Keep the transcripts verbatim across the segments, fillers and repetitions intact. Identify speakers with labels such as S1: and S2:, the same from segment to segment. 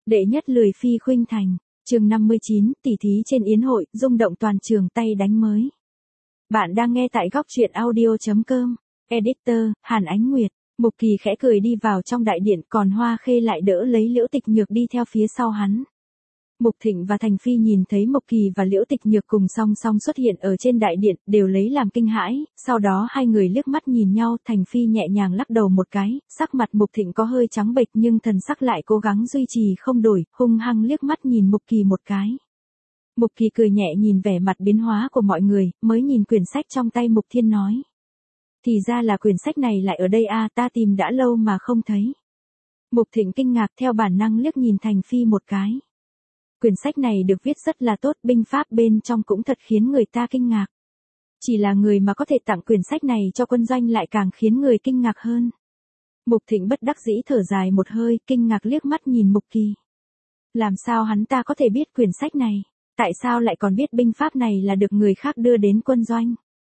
S1: Đệ nhất lười phi khuynh thành, chương năm mươi chín, tỉ thí trên yến hội, rung động toàn trường tay đánh mới. Bạn đang nghe tại góc truyện audio chấm com, editor, Hàn Ánh Nguyệt. Mục Kỳ khẽ cười đi vào trong đại điện, còn Hoa Khê lại đỡ lấy Liễu Tịch Nhược đi theo phía sau hắn. Mục Thịnh và Thành Phi nhìn thấy Mục Kỳ và Liễu Tịch Nhược cùng song song xuất hiện ở trên đại điện, đều lấy làm kinh hãi, sau đó hai người liếc mắt nhìn nhau, Thành Phi nhẹ nhàng lắc đầu một cái, sắc mặt Mục Thịnh có hơi trắng bệch nhưng thần sắc lại cố gắng duy trì không đổi, hung hăng liếc mắt nhìn Mục Kỳ một cái. Mục Kỳ cười nhẹ nhìn vẻ mặt biến hóa của mọi người, mới nhìn quyển sách trong tay Mục Thiên nói. Thì ra là quyển sách này lại ở đây à, ta tìm đã lâu mà không thấy. Mục Thịnh kinh ngạc theo bản năng liếc nhìn Thành Phi một cái. Quyển sách này được viết rất là tốt, binh pháp bên trong cũng thật khiến người ta kinh ngạc. Chỉ là người mà có thể tặng quyển sách này cho quân doanh lại càng khiến người kinh ngạc hơn. Mục Thịnh bất đắc dĩ thở dài một hơi, kinh ngạc liếc mắt nhìn Mục Kỳ. Làm sao hắn ta có thể biết quyển sách này? Tại sao lại còn biết binh pháp này là được người khác đưa đến quân doanh?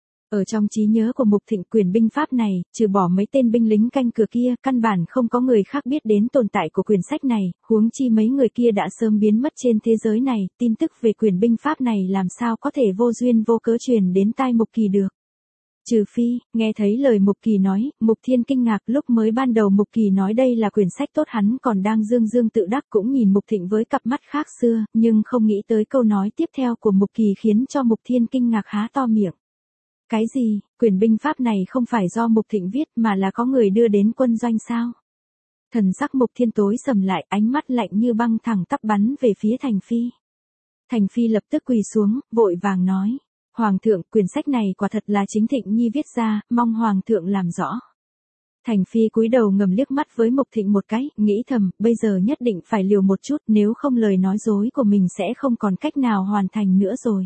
S1: Ở trong trí nhớ của Mục Thịnh, quyển binh pháp này, trừ bỏ mấy tên binh lính canh cửa kia, căn bản không có người khác biết đến tồn tại của quyển sách này, huống chi mấy người kia đã sớm biến mất trên thế giới này, tin tức về quyển binh pháp này làm sao có thể vô duyên vô cớ truyền đến tai Mục Kỳ được. Trừ phi, nghe thấy lời Mục Kỳ nói, Mục Thiên kinh ngạc, lúc mới ban đầu Mục Kỳ nói đây là quyển sách tốt hắn còn đang dương dương tự đắc cũng nhìn Mục Thịnh với cặp mắt khác xưa, nhưng không nghĩ tới câu nói tiếp theo của Mục Kỳ khiến cho Mục Thiên kinh ngạc há to miệng. Cái gì, quyển binh pháp này không phải do Mục Thịnh viết mà là có người đưa đến quân doanh sao? Thần sắc Mục Thiên tối sầm lại, ánh mắt lạnh như băng thẳng tắp bắn về phía Thành Phi. Thành Phi lập tức quỳ xuống, vội vàng nói. Hoàng thượng, quyển sách này quả thật là chính Thịnh Nhi viết ra, mong Hoàng thượng làm rõ. Thành Phi cúi đầu ngầm liếc mắt với Mục Thịnh một cái, nghĩ thầm, bây giờ nhất định phải liều một chút, nếu không lời nói dối của mình sẽ không còn cách nào hoàn thành nữa rồi.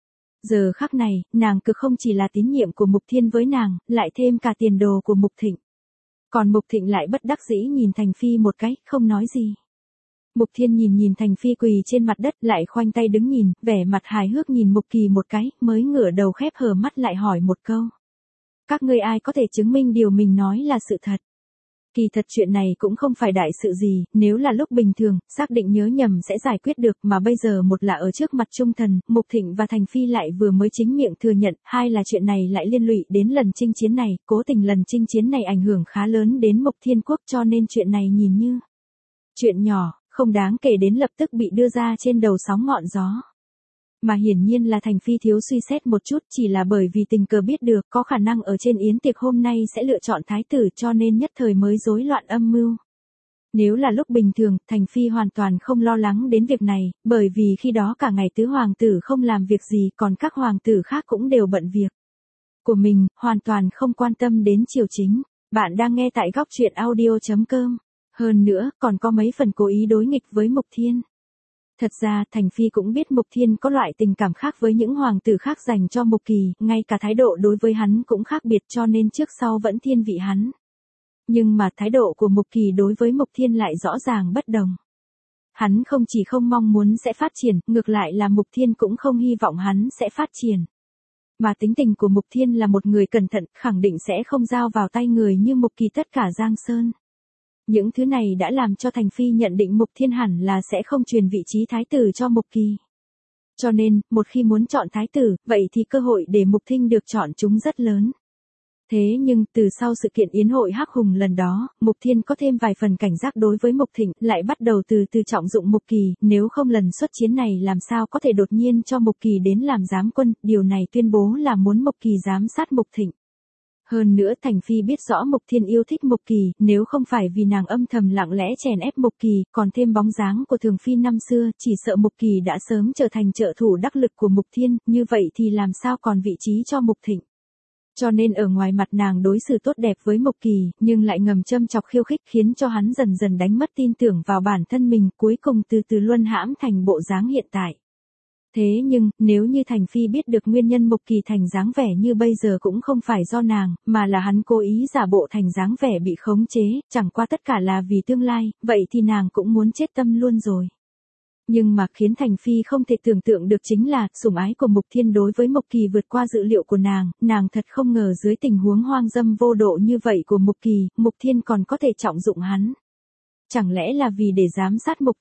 S1: Giờ khắc này, nàng cực không chỉ là tín nhiệm của Mục Thiên với nàng, lại thêm cả tiền đồ của Mục Thịnh. Còn Mục Thịnh lại bất đắc dĩ nhìn Thành Phi một cái, không nói gì. Mục Thiên nhìn nhìn Thành Phi quỳ trên mặt đất, lại khoanh tay đứng nhìn, vẻ mặt hài hước nhìn Mục Kỳ một cái, mới ngửa đầu khép hờ mắt lại hỏi một câu. Các ngươi ai có thể chứng minh điều mình nói là sự thật? Kỳ thật chuyện này cũng không phải đại sự gì, nếu là lúc bình thường, xác định nhớ nhầm sẽ giải quyết được, mà bây giờ một là ở trước mặt trung thần, Mục Thịnh và Thành Phi lại vừa mới chính miệng thừa nhận, hai là chuyện này lại liên lụy đến lần chinh chiến này, cố tình lần chinh chiến này ảnh hưởng khá lớn đến Mục Thiên Quốc cho nên chuyện này nhìn như chuyện nhỏ, không đáng kể đến lập tức bị đưa ra trên đầu sóng ngọn gió. Mà hiển nhiên là Thành Phi thiếu suy xét một chút, chỉ là bởi vì tình cờ biết được có khả năng ở trên yến tiệc hôm nay sẽ lựa chọn thái tử cho nên nhất thời mới rối loạn âm mưu. Nếu là lúc bình thường, Thành Phi hoàn toàn không lo lắng đến việc này, bởi vì khi đó cả ngày tứ hoàng tử không làm việc gì, còn các hoàng tử khác cũng đều bận việc của mình, hoàn toàn không quan tâm đến triều chính. Bạn đang nghe tại góc truyện audio chấm com. Hơn nữa, còn có mấy phần cố ý đối nghịch với Mục Thiên. Thật ra, Thành Phi cũng biết Mục Thiên có loại tình cảm khác với những hoàng tử khác dành cho Mục Kỳ, ngay cả thái độ đối với hắn cũng khác biệt cho nên trước sau vẫn thiên vị hắn. Nhưng mà thái độ của Mục Kỳ đối với Mục Thiên lại rõ ràng bất đồng. Hắn không chỉ không mong muốn sẽ phát triển, ngược lại là Mục Thiên cũng không hy vọng hắn sẽ phát triển. Mà tính tình của Mục Thiên là một người cẩn thận, khẳng định sẽ không giao vào tay người như Mục Kỳ tất cả Giang Sơn. Những thứ này đã làm cho Thành Phi nhận định Mục Thiên hẳn là sẽ không truyền vị trí thái tử cho Mục Kỳ. Cho nên, một khi muốn chọn thái tử, vậy thì cơ hội để Mục Thinh được chọn chúng rất lớn. Thế nhưng, từ sau sự kiện yến hội Hắc Hùng lần đó, Mục Thiên có thêm vài phần cảnh giác đối với Mục Thịnh, lại bắt đầu từ từ trọng dụng Mục Kỳ, nếu không lần xuất chiến này làm sao có thể đột nhiên cho Mục Kỳ đến làm giám quân, điều này tuyên bố là muốn Mục Kỳ giám sát Mục Thịnh. Hơn nữa Thành Phi biết rõ Mục Thiên yêu thích Mục Kỳ, nếu không phải vì nàng âm thầm lặng lẽ chèn ép Mục Kỳ, còn thêm bóng dáng của Thường Phi năm xưa, chỉ sợ Mục Kỳ đã sớm trở thành trợ thủ đắc lực của Mục Thiên, như vậy thì làm sao còn vị trí cho Mục Thịnh. Cho nên ở ngoài mặt nàng đối xử tốt đẹp với Mục Kỳ, nhưng lại ngầm châm chọc khiêu khích khiến cho hắn dần dần đánh mất tin tưởng vào bản thân mình, cuối cùng từ từ luân hãm thành bộ dáng hiện tại. Thế nhưng, nếu như Thành Phi biết được nguyên nhân Mục Kỳ thành dáng vẻ như bây giờ cũng không phải do nàng, mà là hắn cố ý giả bộ thành dáng vẻ bị khống chế, chẳng qua tất cả là vì tương lai, vậy thì nàng cũng muốn chết tâm luôn rồi. Nhưng mà khiến Thành Phi không thể tưởng tượng được chính là, sủng ái của Mục Thiên đối với Mục Kỳ vượt qua dự liệu của nàng, nàng thật không ngờ dưới tình huống hoang dâm vô độ như vậy của Mục Kỳ, Mục Thiên còn có thể trọng dụng hắn. Chẳng lẽ là vì để giám sát Mục Thịnh?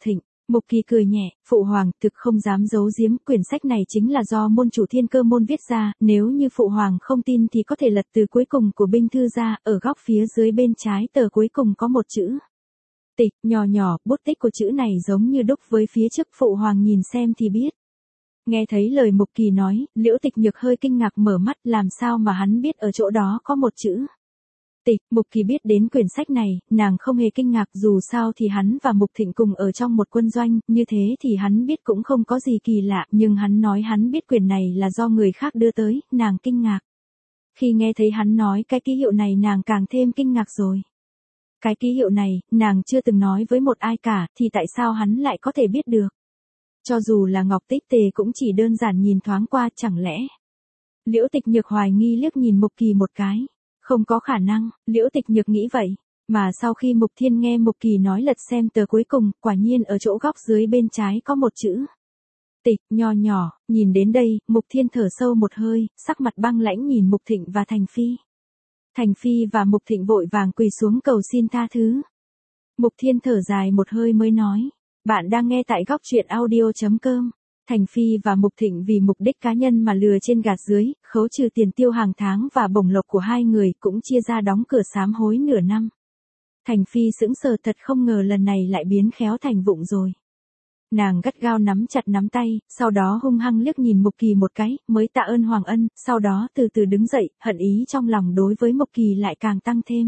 S1: Mục Kỳ cười nhẹ, phụ hoàng, thực không dám giấu giếm, quyển sách này chính là do môn chủ Thiên Cơ môn viết ra, nếu như phụ hoàng không tin thì có thể lật từ cuối cùng của binh thư ra, ở góc phía dưới bên trái tờ cuối cùng có một chữ. Tịch, nhỏ nhỏ, bút tích của chữ này giống như đúc với phía trước, phụ hoàng nhìn xem thì biết. Nghe thấy lời Mục Kỳ nói, Liễu Tịch Nhược hơi kinh ngạc mở mắt, làm sao mà hắn biết ở chỗ đó có một chữ. Tịch, Mục Kỳ biết đến quyển sách này, nàng không hề kinh ngạc, dù sao thì hắn và Mục Thịnh cùng ở trong một quân doanh, như thế thì hắn biết cũng không có gì kỳ lạ, nhưng hắn nói hắn biết quyển này là do người khác đưa tới, nàng kinh ngạc. Khi nghe thấy hắn nói cái ký hiệu này nàng càng thêm kinh ngạc rồi. Cái ký hiệu này, nàng chưa từng nói với một ai cả, thì tại sao hắn lại có thể biết được? Cho dù là Ngọc Tích Tề cũng chỉ đơn giản nhìn thoáng qua, chẳng lẽ. Liễu Tịch Nhược hoài nghi liếc nhìn Mục Kỳ một cái. Không có khả năng, Liễu Tịch Nhược nghĩ vậy. Mà sau khi Mục Thiên nghe Mục Kỳ nói lật xem tờ cuối cùng, quả nhiên ở chỗ góc dưới bên trái có một chữ. Tịch, nho nhỏ, nhìn đến đây, Mục Thiên thở sâu một hơi, sắc mặt băng lãnh nhìn Mục Thịnh và Thành Phi. Thành Phi và Mục Thịnh vội vàng quỳ xuống cầu xin tha thứ. Mục Thiên thở dài một hơi mới nói, bạn đang nghe tại góc truyện audio chấm com. Thành Phi và Mục Thịnh vì mục đích cá nhân mà lừa trên gạt dưới, khấu trừ tiền tiêu hàng tháng và bổng lộc của hai người, cũng chia ra đóng cửa sám hối nửa năm. Thành Phi sững sờ, thật không ngờ lần này lại biến khéo thành vụng rồi. Nàng gắt gao nắm chặt nắm tay, sau đó hung hăng liếc nhìn Mục Kỳ một cái, mới tạ ơn Hoàng Ân, sau đó từ từ đứng dậy, hận ý trong lòng đối với Mục Kỳ lại càng tăng thêm.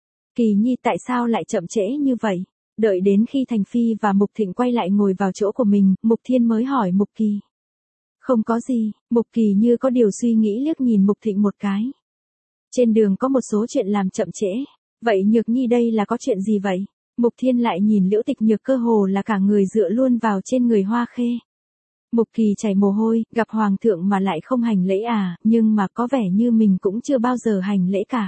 S1: Kỳ Nhi tại sao lại chậm trễ như vậy? Đợi đến khi Thành Phi và Mục Thịnh quay lại ngồi vào chỗ của mình, Mục Thiên mới hỏi Mục Kỳ. Không có gì, Mục Kỳ như có điều suy nghĩ liếc nhìn Mục Thịnh một cái. Trên đường có một số chuyện làm chậm trễ. Vậy Nhược Nhi đây là có chuyện gì vậy? Mục Thiên lại nhìn Liễu Tịch Nhược cơ hồ là cả người dựa luôn vào trên người Hoa Khê. Mục Kỳ chảy mồ hôi, gặp Hoàng thượng mà lại không hành lễ à, nhưng mà có vẻ như mình cũng chưa bao giờ hành lễ cả.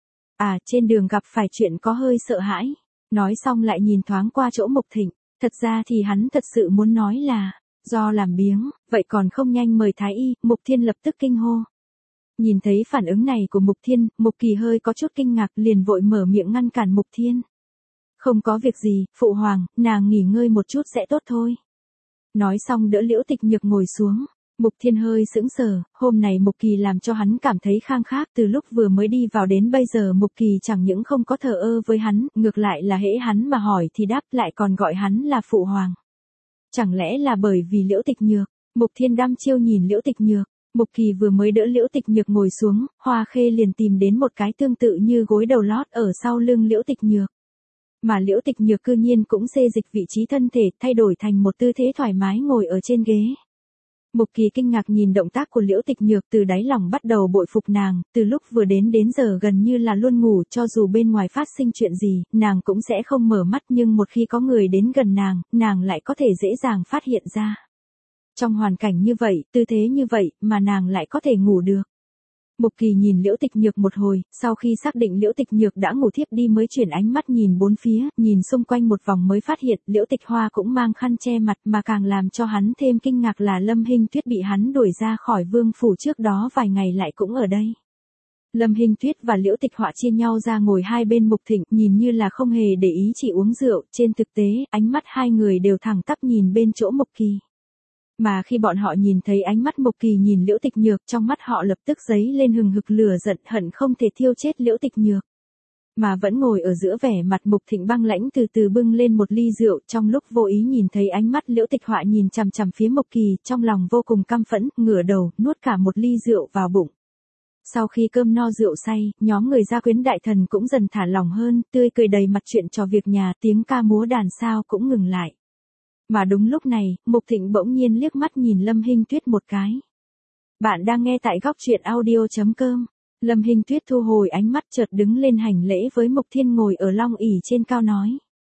S1: À, trên đường gặp phải chuyện có hơi sợ hãi. Nói xong lại nhìn thoáng qua chỗ Mục Thịnh, thật ra thì hắn thật sự muốn nói là, do làm biếng, vậy còn không nhanh mời Thái Y, Mục Thiên lập tức kinh hô. Nhìn thấy phản ứng này của Mục Thiên, Mục Kỳ hơi có chút kinh ngạc, liền vội mở miệng ngăn cản Mục Thiên. Không có việc gì, phụ hoàng, nàng nghỉ ngơi một chút sẽ tốt thôi. Nói xong đỡ Liễu Tịch Nhược ngồi xuống. Mục Thiên hơi sững sờ, hôm này Mục Kỳ làm cho hắn cảm thấy khang khác, từ lúc vừa mới đi vào đến bây giờ Mục Kỳ chẳng những không có thờ ơ với hắn, ngược lại là hễ hắn mà hỏi thì đáp, lại còn gọi hắn là phụ hoàng. Chẳng lẽ là bởi vì Liễu Tịch Nhược? Mục Thiên đăm chiêu nhìn Liễu Tịch Nhược. Mục Kỳ vừa mới đỡ Liễu Tịch Nhược ngồi xuống, Hoa Khê liền tìm đến một cái tương tự như gối đầu lót ở sau lưng Liễu Tịch Nhược. Mà Liễu Tịch Nhược cư nhiên cũng xê dịch vị trí thân thể, thay đổi thành một tư thế thoải mái ngồi ở trên ghế. Mục Kỳ kinh ngạc nhìn động tác của Liễu Tịch Nhược, từ đáy lòng bắt đầu bội phục nàng, từ lúc vừa đến đến giờ gần như là luôn ngủ, cho dù bên ngoài phát sinh chuyện gì, nàng cũng sẽ không mở mắt, nhưng một khi có người đến gần nàng, nàng lại có thể dễ dàng phát hiện ra. Trong hoàn cảnh như vậy, tư thế như vậy, mà nàng lại có thể ngủ được. Mục Kỳ nhìn Liễu Tịch Nhược một hồi, sau khi xác định Liễu Tịch Nhược đã ngủ thiếp đi mới chuyển ánh mắt nhìn bốn phía, nhìn xung quanh một vòng mới phát hiện Liễu Tịch Hoa cũng mang khăn che mặt, mà càng làm cho hắn thêm kinh ngạc là Lâm Hinh Tuyết bị hắn đuổi ra khỏi vương phủ trước đó vài ngày lại cũng ở đây. Lâm Hinh Tuyết và Liễu Tịch Họa chia nhau ra ngồi hai bên Mục Thịnh, nhìn như là không hề để ý chỉ uống rượu, trên thực tế, ánh mắt hai người đều thẳng tắp nhìn bên chỗ Mục Kỳ. Mà khi bọn họ nhìn thấy ánh mắt Mục Kỳ nhìn Liễu Tịch Nhược, trong mắt họ lập tức dấy lên hừng hực lửa giận, hận không thể thiêu chết Liễu Tịch Nhược. Mà vẫn ngồi ở giữa vẻ mặt Mục Thịnh băng lãnh từ từ bưng lên một ly rượu, trong lúc vô ý nhìn thấy ánh mắt Liễu Tịch Họa nhìn chằm chằm phía Mục Kỳ, trong lòng vô cùng căm phẫn, ngửa đầu, nuốt cả một ly rượu vào bụng. Sau khi cơm no rượu say, nhóm người gia quyến đại thần cũng dần thả lỏng hơn, tươi cười đầy mặt chuyện trò việc nhà, tiếng ca múa đàn sao cũng ngừng lại. Mà đúng lúc này, Mục Thịnh bỗng nhiên liếc mắt nhìn Lâm Hinh Tuyết một cái. Bạn đang nghe tại góc truyện audio chấm com. Lâm Hinh Tuyết thu hồi ánh mắt chợt đứng lên hành lễ với Mục Thiên ngồi ở long ỷ trên cao nói.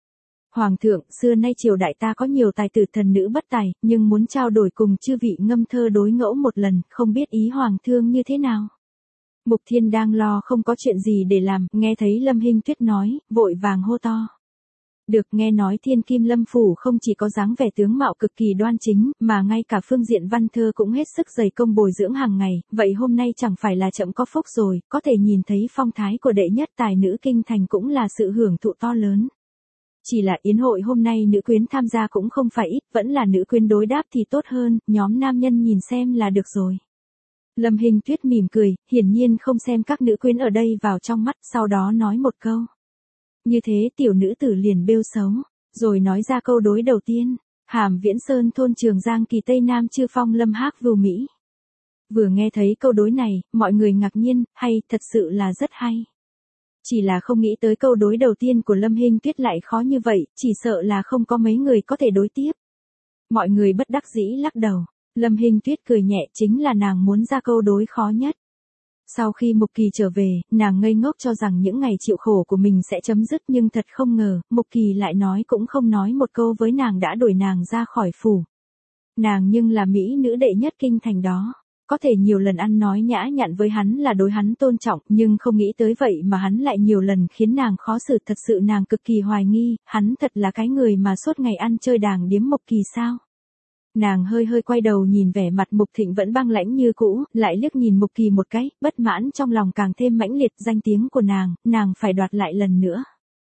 S1: Hoàng thượng, xưa nay triều đại ta có nhiều tài tử thần nữ bất tài, nhưng muốn trao đổi cùng chư vị ngâm thơ đối ngẫu một lần, không biết ý Hoàng thương như thế nào. Mục Thiên đang lo không có chuyện gì để làm, nghe thấy Lâm Hinh Tuyết nói, vội vàng hô to. Được, nghe nói Thiên Kim Lâm Phủ không chỉ có dáng vẻ tướng mạo cực kỳ đoan chính, mà ngay cả phương diện văn thơ cũng hết sức dày công bồi dưỡng hàng ngày, vậy hôm nay chẳng phải là chậm có phúc rồi, có thể nhìn thấy phong thái của đệ nhất tài nữ kinh thành cũng là sự hưởng thụ to lớn. Chỉ là yến hội hôm nay nữ quyến tham gia cũng không phải ít, vẫn là nữ quyến đối đáp thì tốt hơn, nhóm nam nhân nhìn xem là được rồi. Lâm Hinh Tuyết mỉm cười, hiển nhiên không xem các nữ quyến ở đây vào trong mắt, sau đó nói một câu. Như thế tiểu nữ tử liền bêu xấu, rồi nói ra câu đối đầu tiên. Hàm Viễn Sơn thôn Trường Giang kỳ Tây Nam Chư Phong Lâm Hác Vưu Mỹ. Vừa nghe thấy câu đối này, mọi người ngạc nhiên, hay, thật sự là rất hay. Chỉ là không nghĩ tới câu đối đầu tiên của Lâm Hinh Tuyết lại khó như vậy, chỉ sợ là không có mấy người có thể đối tiếp. Mọi người bất đắc dĩ lắc đầu. Lâm Hinh Tuyết cười nhẹ, chính là nàng muốn ra câu đối khó nhất. Sau khi Mục Kỳ trở về, nàng ngây ngốc cho rằng những ngày chịu khổ của mình sẽ chấm dứt, nhưng thật không ngờ, Mục Kỳ lại nói cũng không nói một câu với nàng đã đuổi nàng ra khỏi phủ. Nàng nhưng là mỹ nữ đệ nhất kinh thành đó. Có thể nhiều lần ăn nói nhã nhặn với hắn là đối hắn tôn trọng, nhưng không nghĩ tới vậy mà hắn lại nhiều lần khiến nàng khó xử, thật sự nàng cực kỳ hoài nghi, hắn thật là cái người mà suốt ngày ăn chơi đàng điếm Mục Kỳ sao? Nàng hơi hơi quay đầu nhìn vẻ mặt Mục Thịnh vẫn băng lãnh như cũ, lại liếc nhìn Mục Kỳ một cái, bất mãn trong lòng càng thêm mãnh liệt, danh tiếng của nàng, nàng phải đoạt lại lần nữa.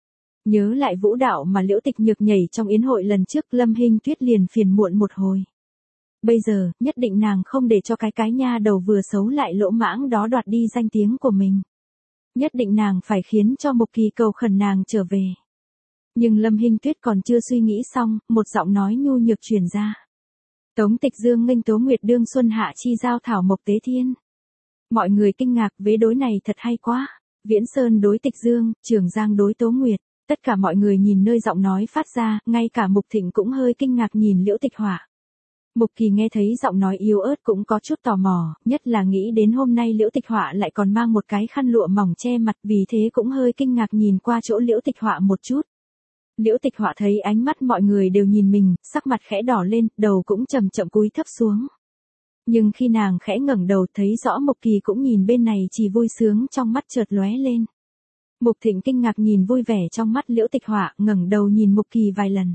S1: Nhớ lại vũ đạo mà Liễu Tịch Nhược nhảy trong yến hội lần trước, Lâm Hinh Tuyết liền phiền muộn một hồi. Bây giờ, nhất định nàng không để cho cái cái nha đầu vừa xấu lại lỗ mãng đó đoạt đi danh tiếng của mình. Nhất định nàng phải khiến cho Mục Kỳ cầu khẩn nàng trở về. Nhưng Lâm Hinh Tuyết còn chưa suy nghĩ xong, một giọng nói nhu nhược truyền ra. Tống Tịch Dương nghênh Tố Nguyệt đương xuân hạ chi giao thảo mộc tế thiên. Mọi người kinh ngạc, vế đối này thật hay quá. Viễn Sơn đối Tịch Dương, Trường Giang đối Tố Nguyệt. Tất cả mọi người nhìn nơi giọng nói phát ra, ngay cả Mục Thịnh cũng hơi kinh ngạc nhìn Liễu Tịch Hỏa. Mục Kỳ nghe thấy giọng nói yếu ớt cũng có chút tò mò, nhất là nghĩ đến hôm nay Liễu Tịch Họa lại còn mang một cái khăn lụa mỏng che mặt, vì thế cũng hơi kinh ngạc nhìn qua chỗ Liễu Tịch Họa một chút. Liễu Tịch Họa thấy ánh mắt mọi người đều nhìn mình, sắc mặt khẽ đỏ lên, đầu cũng chậm chậm cúi thấp xuống. Nhưng khi nàng khẽ ngẩng đầu thấy rõ Mục Kỳ cũng nhìn bên này, chỉ vui sướng trong mắt chợt lóe lên. Mục Thịnh kinh ngạc nhìn vui vẻ trong mắt Liễu Tịch Họa, ngẩng đầu nhìn Mục Kỳ vài lần.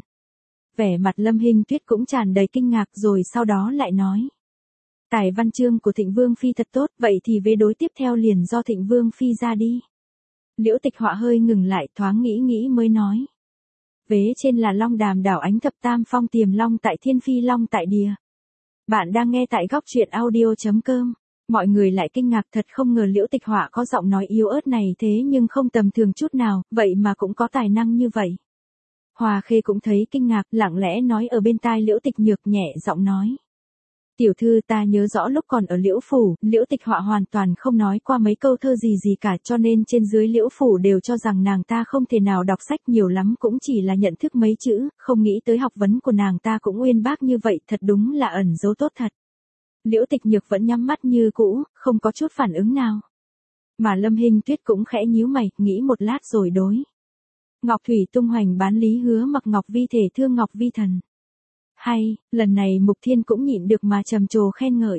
S1: Vẻ mặt Lâm Hinh Tuyết cũng tràn đầy kinh ngạc, rồi sau đó lại nói. Tài văn chương của Thịnh Vương Phi thật tốt, vậy thì vế đối tiếp theo liền do Thịnh Vương Phi ra đi. Liễu Tịch Họa hơi ngừng lại, thoáng nghĩ nghĩ mới nói. Vế trên là Long Đàm đảo ánh thập tam phong tiềm long tại thiên phi long tại địa. Bạn đang nghe tại góc truyện audio chấm com. Mọi người lại kinh ngạc, thật không ngờ Liễu Tịch Họa có giọng nói yếu ớt này, thế nhưng không tầm thường chút nào, vậy mà cũng có tài năng như vậy. Hòa Khê cũng thấy kinh ngạc, lặng lẽ nói ở bên tai Liễu Tịch Nhược, nhẹ giọng nói. Tiểu thư, ta nhớ rõ lúc còn ở Liễu Phủ, Liễu Tịch Họa hoàn toàn không nói qua mấy câu thơ gì gì cả, cho nên trên dưới Liễu Phủ đều cho rằng nàng ta không thể nào đọc sách, nhiều lắm cũng chỉ là nhận thức mấy chữ, không nghĩ tới học vấn của nàng ta cũng uyên bác như vậy, thật đúng là ẩn dấu tốt thật. Liễu Tịch Nhược vẫn nhắm mắt như cũ, không có chút phản ứng nào. Mà Lâm Hinh Tuyết cũng khẽ nhíu mày, nghĩ một lát rồi đối. Ngọc Thủy tung hoành bán lý hứa mặc ngọc vi thể thương ngọc vi thần. Hay, lần này Mục Thiên cũng nhịn được mà trầm trồ khen ngợi.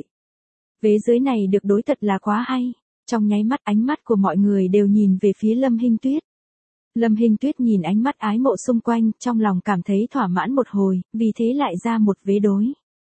S1: Vế dưới này được đối thật là quá hay. Trong nháy mắt ánh mắt của mọi người đều nhìn về phía Lâm Hinh Tuyết. Lâm Hinh Tuyết nhìn ánh mắt ái mộ xung quanh, trong lòng cảm thấy thỏa mãn một hồi, vì thế lại ra một vế đối.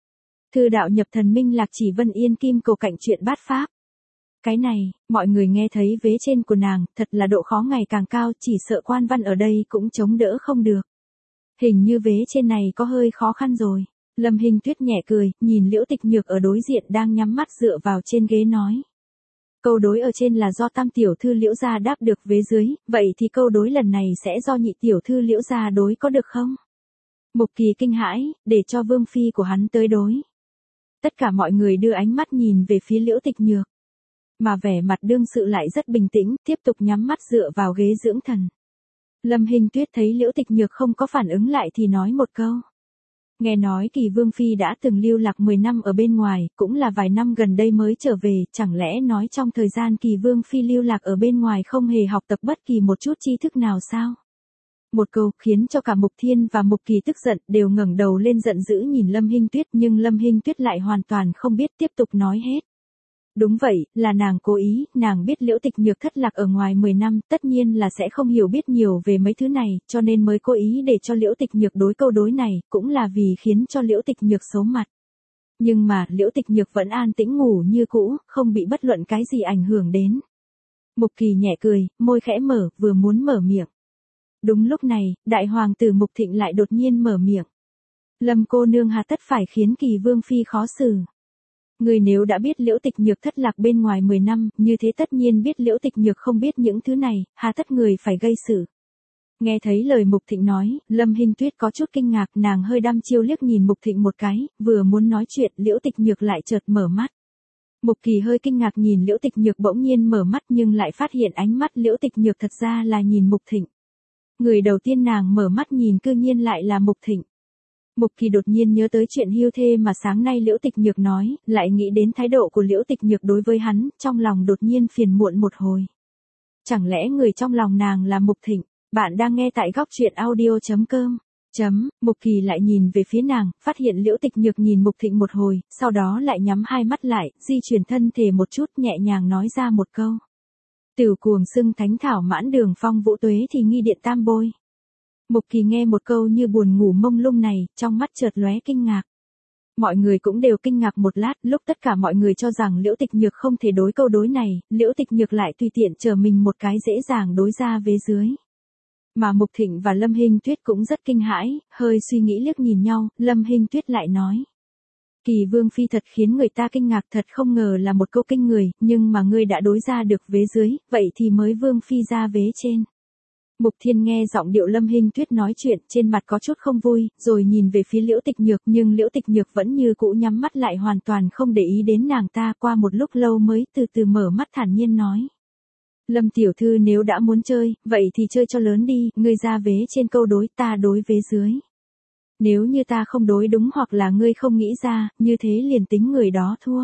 S1: Thư đạo nhập thần minh lạc chỉ vân yên kim cầu cạnh chuyện bát pháp. Cái này, mọi người nghe thấy vế trên của nàng, thật là độ khó ngày càng cao, chỉ sợ quan văn ở đây cũng chống đỡ không được. Hình như vế trên này có hơi khó khăn rồi. Lâm Hinh Tuyết nhẹ cười, nhìn Liễu Tịch Nhược ở đối diện đang nhắm mắt dựa vào trên ghế nói. Câu đối ở trên là do tam tiểu thư Liễu gia đáp được vế dưới, vậy thì câu đối lần này sẽ do nhị tiểu thư Liễu gia đối có được không? Mục Kỳ kinh hãi, để cho vương phi của hắn tới đối. Tất cả mọi người đưa ánh mắt nhìn về phía Liễu Tịch Nhược. Mà vẻ mặt đương sự lại rất bình tĩnh, tiếp tục nhắm mắt dựa vào ghế dưỡng thần. Lâm Hinh Tuyết thấy Liễu Tịch Nhược không có phản ứng lại thì nói một câu. Nghe nói Kỳ Vương Phi đã từng lưu lạc mười năm ở bên ngoài, cũng là vài năm gần đây mới trở về, chẳng lẽ nói trong thời gian Kỳ Vương Phi lưu lạc ở bên ngoài không hề học tập bất kỳ một chút tri thức nào sao? Một câu khiến cho cả Mục Thiên và Mục Kỳ tức giận, đều ngẩng đầu lên giận dữ nhìn Lâm Hinh Tuyết, nhưng Lâm Hinh Tuyết lại hoàn toàn không biết, tiếp tục nói hết. Đúng vậy, là nàng cố ý, nàng biết Liễu Tịch Nhược thất lạc ở ngoài mười năm, tất nhiên là sẽ không hiểu biết nhiều về mấy thứ này, cho nên mới cố ý để cho Liễu Tịch Nhược đối câu đối này, cũng là vì khiến cho Liễu Tịch Nhược xấu mặt. Nhưng mà, Liễu Tịch Nhược vẫn an tĩnh ngủ như cũ, không bị bất luận cái gì ảnh hưởng đến. Mục Kỳ nhẹ cười, môi khẽ mở, vừa muốn mở miệng. Đúng lúc này, đại hoàng tử Mục Thịnh lại đột nhiên mở miệng. Lâm cô nương hà tất phải khiến Kỳ Vương phi khó xử. Người nếu đã biết Liễu Tịch Nhược thất lạc bên ngoài mười năm, như thế tất nhiên biết Liễu Tịch Nhược không biết những thứ này, hà tất người phải gây sự. Nghe thấy lời Mục Thịnh nói, Lâm Hinh Tuyết có chút kinh ngạc, nàng hơi đăm chiêu liếc nhìn Mục Thịnh một cái, vừa muốn nói chuyện, Liễu Tịch Nhược lại chợt mở mắt. Mục Kỳ hơi kinh ngạc nhìn Liễu Tịch Nhược bỗng nhiên mở mắt nhưng lại phát hiện ánh mắt Liễu Tịch Nhược thật ra là nhìn Mục Thịnh. Người đầu tiên nàng mở mắt nhìn cư nhiên lại là Mục Thịnh. Mục Kỳ đột nhiên nhớ tới chuyện hưu thê mà sáng nay Liễu Tịch Nhược nói, lại nghĩ đến thái độ của Liễu Tịch Nhược đối với hắn, trong lòng đột nhiên phiền muộn một hồi. Chẳng lẽ người trong lòng nàng là Mục Thịnh? Bạn đang nghe tại góc truyện audio chấm com. Chấm, Mục Kỳ lại nhìn về phía nàng, phát hiện Liễu Tịch Nhược nhìn Mục Thịnh một hồi, sau đó lại nhắm hai mắt lại, di chuyển thân thể một chút nhẹ nhàng nói ra một câu. Tửu cuồng xưng thánh thảo mãn đường phong vũ tuế thì nghi điện tam bôi. Mục Kỳ nghe một câu như buồn ngủ mông lung này, trong mắt chợt lóe kinh ngạc. Mọi người cũng đều kinh ngạc một lát, lúc tất cả mọi người cho rằng Liễu Tịch Nhược không thể đối câu đối này, Liễu Tịch Nhược lại tùy tiện chờ mình một cái dễ dàng đối ra vế dưới. Mà Mục Thịnh và Lâm Hinh Tuyết cũng rất kinh hãi, hơi suy nghĩ liếc nhìn nhau, Lâm Hinh Tuyết lại nói. Kỳ Vương phi thật khiến người ta kinh ngạc, thật không ngờ là một câu kinh người, nhưng mà ngươi đã đối ra được vế dưới, vậy thì mới Vương phi ra vế trên. Mục Thiên nghe giọng điệu Lâm Hinh Tuyết nói chuyện, trên mặt có chút không vui, rồi nhìn về phía Liễu Tịch Nhược, nhưng Liễu Tịch Nhược vẫn như cũ nhắm mắt lại hoàn toàn không để ý đến nàng ta, qua một lúc lâu mới từ từ mở mắt thản nhiên nói. Lâm tiểu thư nếu đã muốn chơi, vậy thì chơi cho lớn đi, ngươi ra vế trên câu đối, ta đối vế dưới. Nếu như ta không đối đúng hoặc là ngươi không nghĩ ra, như thế liền tính người đó thua.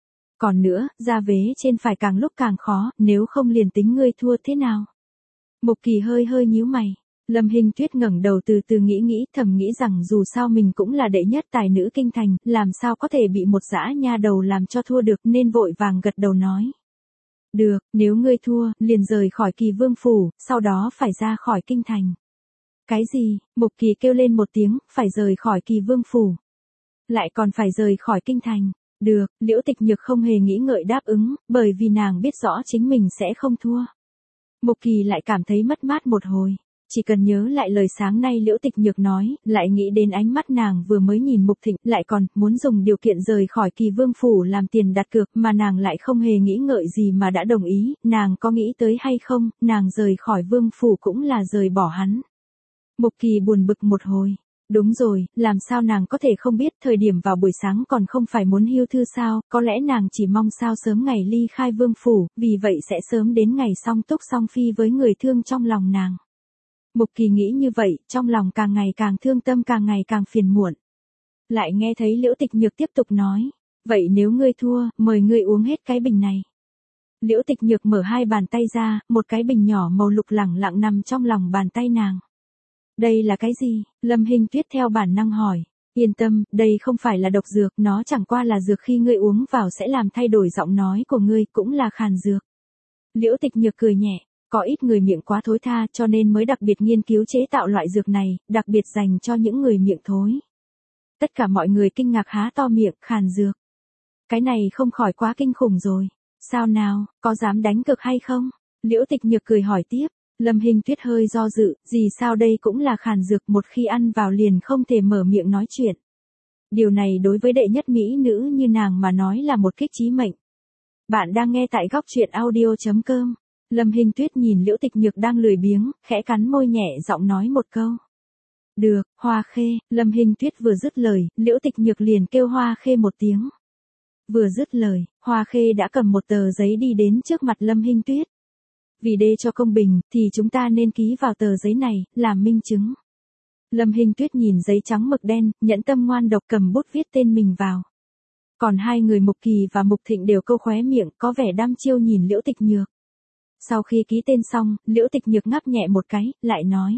S1: Còn nữa, ra vế trên phải càng lúc càng khó, nếu không liền tính ngươi thua thế nào? Mục Kỳ hơi hơi nhíu mày. Lâm Hinh Tuyết ngẩng đầu từ từ nghĩ nghĩ, thầm nghĩ rằng dù sao mình cũng là đệ nhất tài nữ kinh thành, làm sao có thể bị một dã nha đầu làm cho thua được, nên vội vàng gật đầu nói. Được, nếu ngươi thua, liền rời khỏi Kỳ Vương phủ, sau đó phải ra khỏi kinh thành. Cái gì? Mục Kỳ kêu lên một tiếng, phải rời khỏi Kỳ Vương phủ. Lại còn phải rời khỏi kinh thành. Được, Liễu Tịch Nhược không hề nghĩ ngợi đáp ứng, bởi vì nàng biết rõ chính mình sẽ không thua. Mục Kỳ lại cảm thấy mất mát một hồi. Chỉ cần nhớ lại lời sáng nay Liễu Tịch Nhược nói, lại nghĩ đến ánh mắt nàng vừa mới nhìn Mục Thịnh, lại còn muốn dùng điều kiện rời khỏi Kỳ Vương phủ làm tiền đặt cược, mà nàng lại không hề nghĩ ngợi gì mà đã đồng ý, nàng có nghĩ tới hay không, nàng rời khỏi Vương phủ cũng là rời bỏ hắn. Mục Kỳ buồn bực một hồi. Đúng rồi, làm sao nàng có thể không biết, thời điểm vào buổi sáng còn không phải muốn hưu thư sao, có lẽ nàng chỉ mong sao sớm ngày ly khai Vương phủ, vì vậy sẽ sớm đến ngày song túc song phi với người thương trong lòng nàng. Mục Kỳ nghĩ như vậy, trong lòng càng ngày càng thương tâm, càng ngày càng phiền muộn. Lại nghe thấy Liễu Tịch Nhược tiếp tục nói, vậy nếu ngươi thua, mời ngươi uống hết cái bình này. Liễu Tịch Nhược mở hai bàn tay ra, một cái bình nhỏ màu lục lẳng lặng nằm trong lòng bàn tay nàng. Đây là cái gì? Lâm Hinh Tuyết theo bản năng hỏi. Yên tâm, đây không phải là độc dược, nó chẳng qua là dược khi ngươi uống vào sẽ làm thay đổi giọng nói của ngươi, cũng là khàn dược. Liễu Tịch Nhược cười nhẹ. Có ít người miệng quá thối tha cho nên mới đặc biệt nghiên cứu chế tạo loại dược này, đặc biệt dành cho những người miệng thối. Tất cả mọi người kinh ngạc há to miệng, khàn dược. Cái này không khỏi quá kinh khủng rồi. Sao nào, có dám đánh cược hay không? Liễu Tịch Nhược cười hỏi tiếp. Lâm Hinh Tuyết hơi do dự, gì sao đây cũng là khàn dược, một khi ăn vào liền không thể mở miệng nói chuyện. Điều này đối với đệ nhất mỹ nữ như nàng mà nói là một kích chí mệnh. Bạn đang nghe tại góc truyện audio chấm com. Lâm Hinh Tuyết nhìn Liễu Tịch Nhược đang lười biếng, khẽ cắn môi nhẹ giọng nói một câu. Được, Hoa Khê. Lâm Hinh Tuyết vừa dứt lời, Liễu Tịch Nhược liền kêu Hoa Khê một tiếng. Vừa dứt lời, Hoa Khê đã cầm một tờ giấy đi đến trước mặt Lâm Hinh Tuyết. Vì để cho công bình, thì chúng ta nên ký vào tờ giấy này, làm minh chứng. Lâm Hinh Tuyết nhìn giấy trắng mực đen, nhẫn tâm ngoan độc cầm bút viết tên mình vào. Còn hai người Mục Kỳ và Mục Thịnh đều câu khóe miệng, có vẻ đăm chiêu nhìn Liễu Tịch Nhược. Sau khi ký tên xong, Liễu Tịch Nhược ngáp nhẹ một cái, lại nói.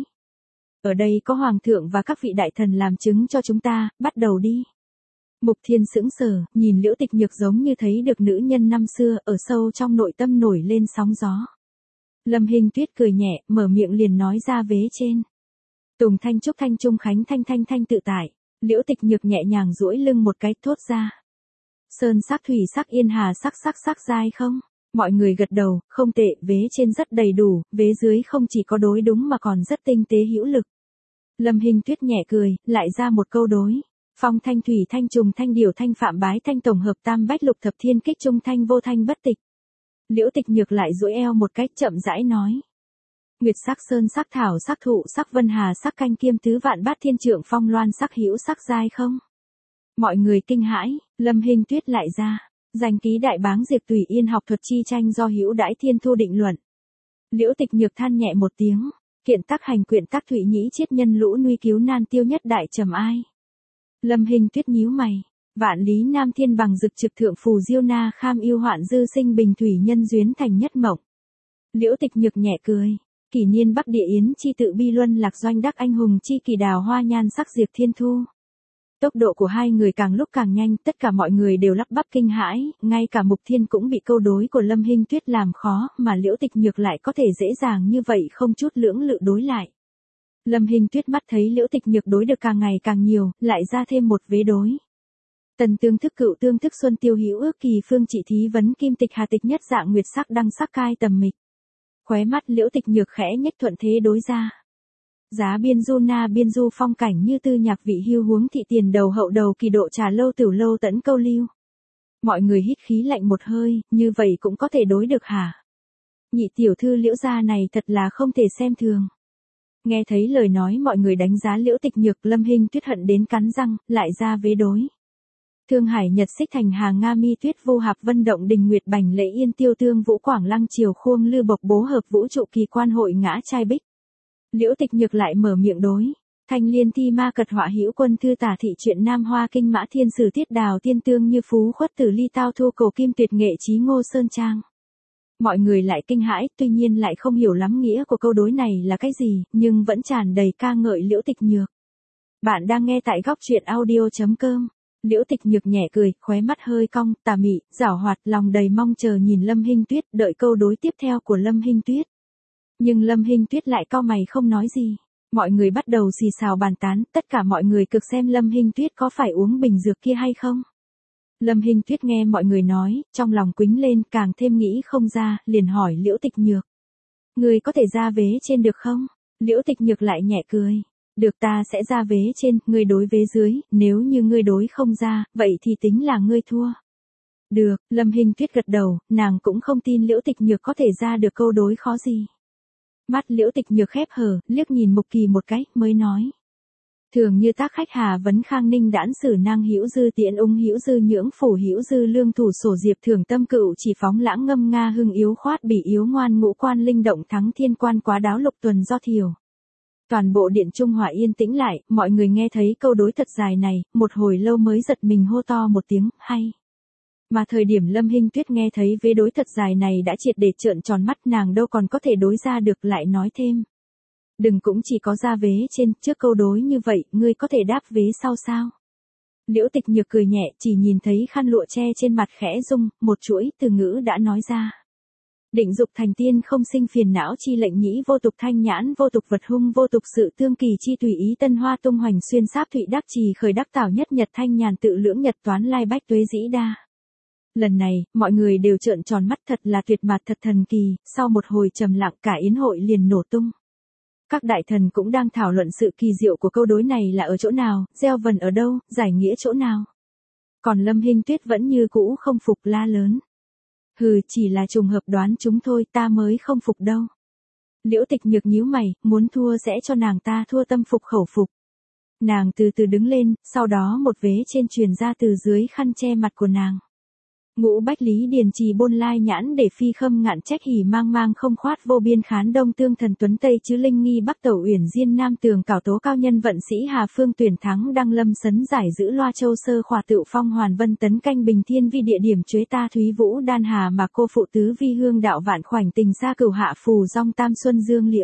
S1: Ở đây có Hoàng thượng và các vị đại thần làm chứng cho chúng ta, bắt đầu đi. Mục Thiên sững sờ, nhìn Liễu Tịch Nhược giống như thấy được nữ nhân năm xưa, ở sâu trong nội tâm nổi lên sóng gió. Lâm Hinh Tuyết cười nhẹ, mở miệng liền nói ra vế trên. Tùng Thanh Trúc Thanh Trung Khánh Thanh Thanh Thanh tự tại, Liễu Tịch Nhược nhẹ nhàng duỗi lưng một cái thốt ra. Sơn sắc thủy sắc yên hà sắc sắc sắc dai không? Mọi người gật đầu, không tệ, vế trên rất đầy đủ, vế dưới không chỉ có đối đúng mà còn rất tinh tế hữu lực. Lâm Hinh Tuyết nhẹ cười, lại ra một câu đối. Phong thanh thủy thanh trùng thanh điều thanh phạm bái thanh tổng hợp tam bách lục thập thiên kích trung thanh vô thanh bất tịch. Liễu Tịch Nhược lại duỗi eo một cách chậm rãi nói. Nguyệt sắc sơn sắc thảo sắc thụ sắc vân hà sắc canh kiêm tứ vạn bát thiên trượng phong loan sắc hữu sắc giai không? Mọi người kinh hãi, Lâm Hinh Tuyết lại ra. Danh ký đại báng Diệp Tùy Yên học thuật chi tranh do hữu đãi thiên thu định luận. Liễu Tịch Nhược than nhẹ một tiếng. Kiện tác hành quyển tác thụy nhĩ chiết nhân lũ nuôi cứu nan tiêu nhất đại trầm ai. Lâm Hinh Tuyết nhíu mày. Vạn lý nam thiên bằng dực trực thượng phù diêu na kham yêu hoạn dư sinh bình thủy nhân duyến thành nhất mộng. Liễu Tịch Nhược nhẹ cười. Kỷ niên bắc địa yến chi tự bi luân lạc doanh đắc anh hùng chi kỳ đào hoa nhan sắc diệp thiên thu. Tốc độ của hai người càng lúc càng nhanh, tất cả mọi người đều lắp bắp kinh hãi, ngay cả Mục Thiên cũng bị câu đối của Lâm Hinh Tuyết làm khó, mà Liễu Tịch Nhược lại có thể dễ dàng như vậy không chút lưỡng lự đối lại. Lâm Hinh Tuyết mắt thấy Liễu Tịch Nhược đối được càng ngày càng nhiều, lại ra thêm một vế đối. Tần tương thức cựu tương thức xuân tiêu hữu ước kỳ phương trị thí vấn kim tịch hà tịch nhất dạng nguyệt sắc đăng sắc cai tầm mịch. Khóe mắt Liễu Tịch Nhược khẽ nhếch thuận thế đối ra. Giá biên du na biên du phong cảnh như tư nhạc vị hưu huống thị tiền đầu hậu đầu kỳ độ trà lâu tiểu lâu tẫn câu lưu. Mọi người hít khí lạnh một hơi, như vậy cũng có thể đối được hả? Nhị tiểu thư Liễu gia này thật là không thể xem thường. Nghe thấy lời nói mọi người đánh giá Liễu Tịch Nhược, Lâm Hinh Tuyết hận đến cắn răng, lại ra vế đối. Thương Hải Nhật Xích Thành Hà Nga Mi Tuyết Vô Hạp Vân Động Đình Nguyệt Bành Lễ Yên Tiêu Tương Vũ Quảng Lăng Triều Khuông Lư Bộc Bố Hợp Vũ Trụ Kỳ Quan Hội Ngã Trai Bích. Liễu Tịch Nhược lại mở miệng đối. Thanh Liên Thi Ma Cật Họa Hữu Quân Thư Tả Thị Truyện Nam Hoa Kinh Mã Thiên Sử Tiết Đào Tiên Tương Như Phú Khuất Tử Ly Tao Thu Cầu Kim Tuyệt Nghệ Chí Ngô Sơn Trang. Mọi người lại kinh hãi, tuy nhiên lại không hiểu lắm nghĩa của câu đối này là cái gì, nhưng vẫn tràn đầy ca ngợi Liễu Tịch Nhược. Bạn đang nghe tại góc truyện audio chấm com. Liễu Tịch Nhược nhẹ cười, khóe mắt hơi cong, tà mị, giảo hoạt, lòng đầy mong chờ nhìn Lâm Hinh Tuyết, đợi câu đối tiếp theo của Lâm Hinh Tuyết. Nhưng Lâm Hinh Tuyết lại cau mày không nói gì. Mọi người bắt đầu xì xào bàn tán, tất cả mọi người cực xem Lâm Hinh Tuyết có phải uống bình dược kia hay không. Lâm Hinh Tuyết nghe mọi người nói, trong lòng quĩnh lên, càng thêm nghĩ không ra, liền hỏi Liễu Tịch Nhược. Người có thể ra vế trên được không? Liễu Tịch Nhược lại nhẹ cười. Được, ta sẽ ra vế trên, ngươi đối vế dưới, nếu như ngươi đối không ra, vậy thì tính là ngươi thua. Được, Lâm Hinh Tuyết gật đầu, nàng cũng không tin Liễu Tịch Nhược có thể ra được câu đối khó gì. Mắt Liễu Tịch Nhược khép hờ, liếc nhìn Mục Kỳ một cái, mới nói. Thường như tác khách Hà vấn Khang Ninh đãn sử nang hữu dư tiễn ung hữu dư nhưỡng phủ hữu dư lương thủ sổ diệp thường tâm cựu chỉ phóng lãng ngâm nga hưng yếu khoát bỉ yếu ngoan ngũ quan linh động thắng thiên quan quá đáo lục tuần do thiểu. Toàn bộ điện Trung Hòa yên tĩnh lại, mọi người nghe thấy câu đối thật dài này, một hồi lâu mới giật mình hô to một tiếng, hay. Mà thời điểm Lâm Hinh Tuyết nghe thấy vế đối thật dài này đã triệt để trợn tròn mắt, nàng đâu còn có thể đối ra được, lại nói thêm. Đừng cũng chỉ có ra vế trên, trước câu đối như vậy, ngươi có thể đáp vế sau sao? Liễu Tịch Nhược cười nhẹ, chỉ nhìn thấy khăn lụa che trên mặt khẽ rung, một chuỗi từ ngữ đã nói ra. Định dục thành tiên không sinh phiền não chi lệnh nhĩ vô tục thanh nhãn vô tục vật hung vô tục sự tương kỳ chi tùy ý tân hoa tung hoành xuyên sáp thụy đắc trì khởi đắc tảo nhất nhật thanh nhàn tự lưỡng nhật toán lai bách tuế dĩ đa. Lần này, mọi người đều trợn tròn mắt, thật là tuyệt mạt, thật thần kỳ, sau một hồi trầm lặng cả yến hội liền nổ tung. Các đại thần cũng đang thảo luận sự kỳ diệu của câu đối này là ở chỗ nào, gieo vần ở đâu, giải nghĩa chỗ nào. Còn Lâm Hinh Tuyết vẫn như cũ không phục, la lớn. Hừ, chỉ là trùng hợp đoán chúng thôi, ta mới không phục đâu. Liễu Tịch Nhược nhíu mày, muốn thua sẽ cho nàng ta thua tâm phục khẩu phục. Nàng từ từ đứng lên, sau đó một vế trên truyền ra từ dưới khăn che mặt của nàng. Ngũ bách lý điền trì bôn lai nhãn để phi khâm ngạn trách hỉ mang mang không khoát vô biên khán đông tương thần tuấn tây chứ linh nghi bắc tẩu uyển diên nam tường cảo tố cao nhân vận sĩ hà phương tuyển thắng đăng lâm sấn giải giữ loa châu sơ khỏa tựu phong hoàn vân tấn canh bình thiên vi địa điểm chuế ta thúy vũ đan hà mà cô phụ tứ vi hương đạo vạn khoảnh tình xa cửu hạ phù dong tam xuân dương liễu.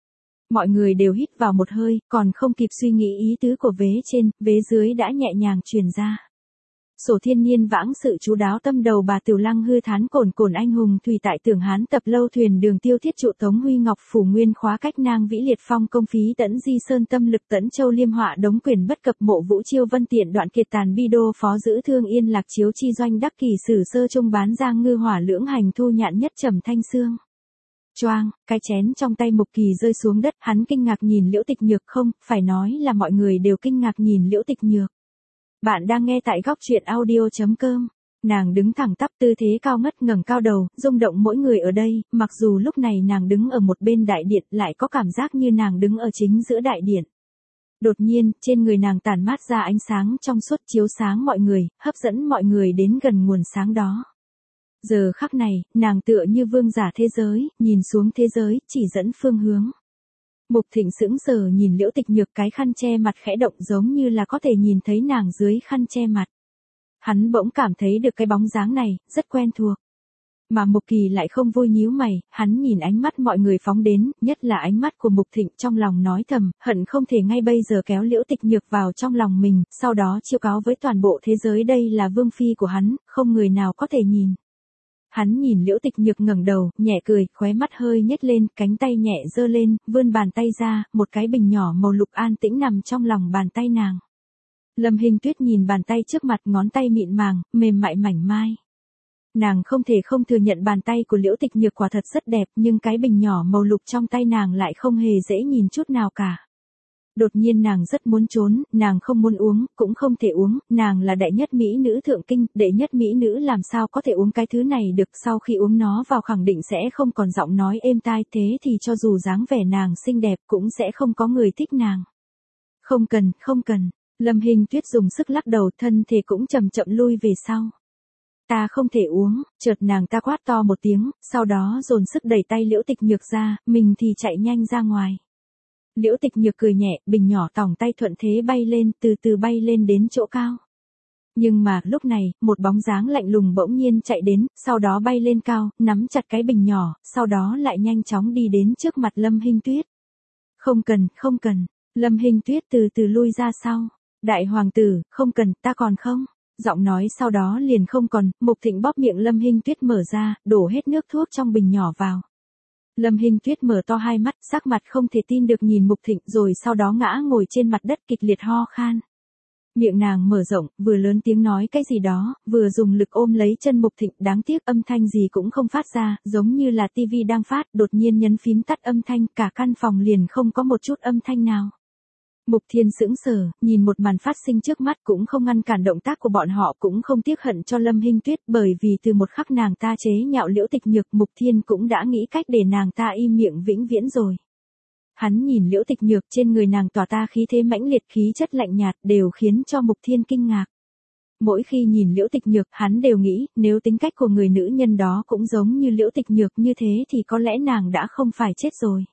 S1: Mọi người đều hít vào một hơi, còn không kịp suy nghĩ ý tứ của vế trên, vế dưới đã nhẹ nhàng truyền ra. Sổ thiên niên vãng sự chú đáo tâm đầu bà Tiểu Lăng hư thán cồn cồn anh hùng thủy tại tưởng Hán tập lâu thuyền đường tiêu thiết trụ tống huy ngọc phủ nguyên khóa cách nang vĩ liệt phong công phí tẫn di sơn tâm lực tẫn châu liêm họa đống quyền bất cập mộ vũ chiêu vân tiện đoạn kiệt tàn bi đô phó giữ thương yên lạc chiếu chi doanh đắc kỳ sử sơ trung bán giang ngư hỏa lưỡng hành thu nhạn nhất trầm thanh xương. Choang, cái chén trong tay Mục Kỳ rơi xuống đất, hắn kinh ngạc nhìn Liễu Tịch Nhược, không, phải nói là mọi người đều kinh ngạc nhìn Liễu Tịch Nhược. Bạn đang nghe tại góc truyện audio.com. Nàng đứng thẳng tắp tư thế cao ngất ngẩng cao đầu, rung động mỗi người ở đây, mặc dù lúc này nàng đứng ở một bên đại điện lại có cảm giác như nàng đứng ở chính giữa đại điện. Đột nhiên, trên người nàng tản mát ra ánh sáng trong suốt chiếu sáng mọi người, hấp dẫn mọi người đến gần nguồn sáng đó. Giờ khắc này, nàng tựa như vương giả thế giới, nhìn xuống thế giới, chỉ dẫn phương hướng. Mục Thịnh sững sờ nhìn Liễu Tịch Nhược, cái khăn che mặt khẽ động giống như là có thể nhìn thấy nàng dưới khăn che mặt. Hắn bỗng cảm thấy được cái bóng dáng này, rất quen thuộc. Mà Mục Kỳ lại không vui nhíu mày, hắn nhìn ánh mắt mọi người phóng đến, nhất là ánh mắt của Mục Thịnh, trong lòng nói thầm, hận không thể ngay bây giờ kéo Liễu Tịch Nhược vào trong lòng mình, sau đó chiêu cáo với toàn bộ thế giới đây là vương phi của hắn, không người nào có thể nhìn. Hắn nhìn Liễu Tịch Nhược ngẩng đầu, nhẹ cười, khóe mắt hơi nhếch lên, cánh tay nhẹ giơ lên, vươn bàn tay ra, một cái bình nhỏ màu lục an tĩnh nằm trong lòng bàn tay nàng. Lâm Hinh Tuyết nhìn bàn tay trước mặt, ngón tay mịn màng, mềm mại mảnh mai. Nàng không thể không thừa nhận bàn tay của Liễu Tịch Nhược quả thật rất đẹp, nhưng cái bình nhỏ màu lục trong tay nàng lại không hề dễ nhìn chút nào cả. Đột nhiên nàng rất muốn trốn, nàng không muốn uống, cũng không thể uống, nàng là đệ nhất mỹ nữ thượng kinh, đệ nhất mỹ nữ làm sao có thể uống cái thứ này được, sau khi uống nó vào khẳng định sẽ không còn giọng nói êm tai, thế thì cho dù dáng vẻ nàng xinh đẹp cũng sẽ không có người thích nàng. Không cần, không cần, Lâm Hinh Tuyết dùng sức lắc đầu, thân thể cũng chậm chậm lui về sau. Ta không thể uống, chợt nàng ta quát to một tiếng, sau đó dồn sức đẩy tay Liễu Tịch Nhược ra, mình thì chạy nhanh ra ngoài. Liễu Tịch Nhược cười nhẹ, bình nhỏ tòng tay thuận thế bay lên, từ từ bay lên đến chỗ cao. Nhưng mà, lúc này, một bóng dáng lạnh lùng bỗng nhiên chạy đến, sau đó bay lên cao, nắm chặt cái bình nhỏ, sau đó lại nhanh chóng đi đến trước mặt Lâm Hinh Tuyết. Không cần, không cần, Lâm Hinh Tuyết từ từ lui ra sau. Đại hoàng tử, không cần, ta còn không. Giọng nói sau đó liền không còn, Mục Thịnh bóp miệng Lâm Hinh Tuyết mở ra, đổ hết nước thuốc trong bình nhỏ vào. Lâm Hinh Tuyết mở to hai mắt, sắc mặt không thể tin được nhìn Mục Thịnh, rồi sau đó ngã ngồi trên mặt đất kịch liệt ho khan. Miệng nàng mở rộng, vừa lớn tiếng nói cái gì đó, vừa dùng lực ôm lấy chân Mục Thịnh, đáng tiếc âm thanh gì cũng không phát ra, giống như là tivi đang phát, đột nhiên nhấn phím tắt âm thanh, cả căn phòng liền không có một chút âm thanh nào. Mục Thiên sững sờ, nhìn một màn phát sinh trước mắt cũng không ngăn cản động tác của bọn họ, cũng không tiếc hận cho Lâm Hinh Tuyết, bởi vì từ một khắc nàng ta chế nhạo Liễu Tịch Nhược, Mục Thiên cũng đã nghĩ cách để nàng ta im miệng vĩnh viễn rồi. Hắn nhìn Liễu Tịch Nhược, trên người nàng tỏa ta khí thế mãnh liệt, khí chất lạnh nhạt, đều khiến cho Mục Thiên kinh ngạc. Mỗi khi nhìn Liễu Tịch Nhược, hắn đều nghĩ, nếu tính cách của người nữ nhân đó cũng giống như Liễu Tịch Nhược như thế thì có lẽ nàng đã không phải chết rồi.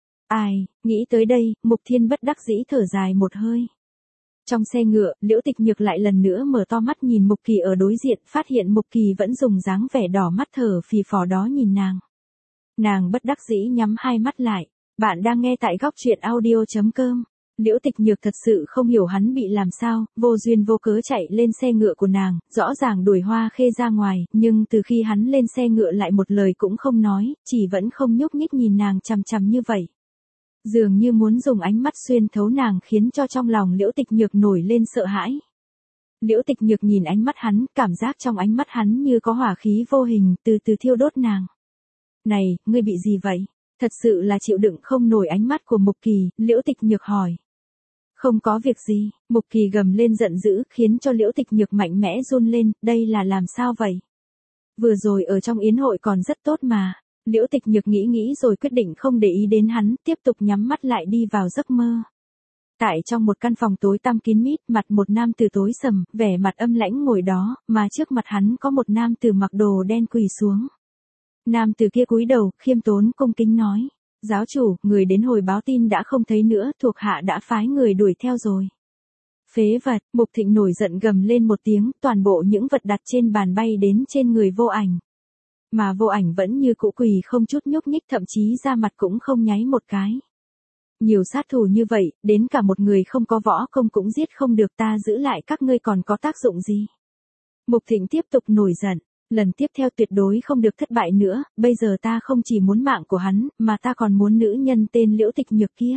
S1: Ai, nghĩ tới đây, Mục Thiên bất đắc dĩ thở dài một hơi. Trong xe ngựa, Liễu Tịch Nhược lại lần nữa mở to mắt nhìn Mục Kỳ ở đối diện, phát hiện Mục Kỳ vẫn dùng dáng vẻ đỏ mắt thở phì phò đó nhìn nàng. Nàng bất đắc dĩ nhắm hai mắt lại. Bạn đang nghe tại góc truyện audio.com. Liễu Tịch Nhược thật sự không hiểu hắn bị làm sao, vô duyên vô cớ chạy lên xe ngựa của nàng, rõ ràng đuổi Hoa Khê ra ngoài, nhưng từ khi hắn lên xe ngựa lại một lời cũng không nói, chỉ vẫn không nhúc nhích nhìn nàng chằm chằm như vậy. Dường như muốn dùng ánh mắt xuyên thấu nàng, khiến cho trong lòng Liễu Tịch Nhược nổi lên sợ hãi. Liễu Tịch Nhược nhìn ánh mắt hắn, cảm giác trong ánh mắt hắn như có hỏa khí vô hình, từ từ thiêu đốt nàng. Này, ngươi bị gì vậy? Thật sự là chịu đựng không nổi ánh mắt của Mục Kỳ, Liễu Tịch Nhược hỏi. Không có việc gì, Mục Kỳ gầm lên giận dữ, khiến cho Liễu Tịch Nhược mạnh mẽ run lên, đây là làm sao vậy? Vừa rồi ở trong yến hội còn rất tốt mà. Liễu Tịch Nhược nghĩ nghĩ rồi quyết định không để ý đến hắn, tiếp tục nhắm mắt lại đi vào giấc mơ. Tại trong một căn phòng tối tăm kín mít, mặt một nam tử tối sầm, vẻ mặt âm lãnh ngồi đó, mà trước mặt hắn có một nam tử mặc đồ đen quỳ xuống. Nam tử kia cúi đầu, khiêm tốn cung kính nói: "Giáo chủ, người đến hồi báo tin đã không thấy nữa, thuộc hạ đã phái người đuổi theo rồi." Phế vật, Mục Thịnh nổi giận gầm lên một tiếng, toàn bộ những vật đặt trên bàn bay đến trên người Vô Ảnh. Mà Vô Ảnh vẫn như cũ quỳ không chút nhúc nhích, thậm chí da mặt cũng không nháy một cái. Nhiều sát thủ như vậy, đến cả một người không có võ công cũng giết không được, ta giữ lại các ngươi còn có tác dụng gì? Mục Thịnh tiếp tục nổi giận. Lần tiếp theo tuyệt đối không được thất bại nữa, bây giờ ta không chỉ muốn mạng của hắn, mà ta còn muốn nữ nhân tên Liễu Tịch Nhược kia.